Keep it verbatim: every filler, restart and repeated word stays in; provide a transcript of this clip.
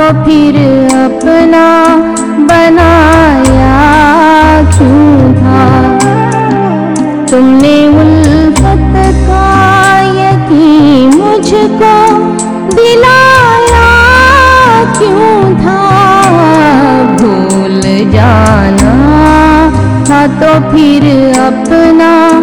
फिर अपना बनाया क्यों था। तुमने उल्फत का यकीन मुझको दिलाया क्यों था। भूल जाना था तो फिर अपना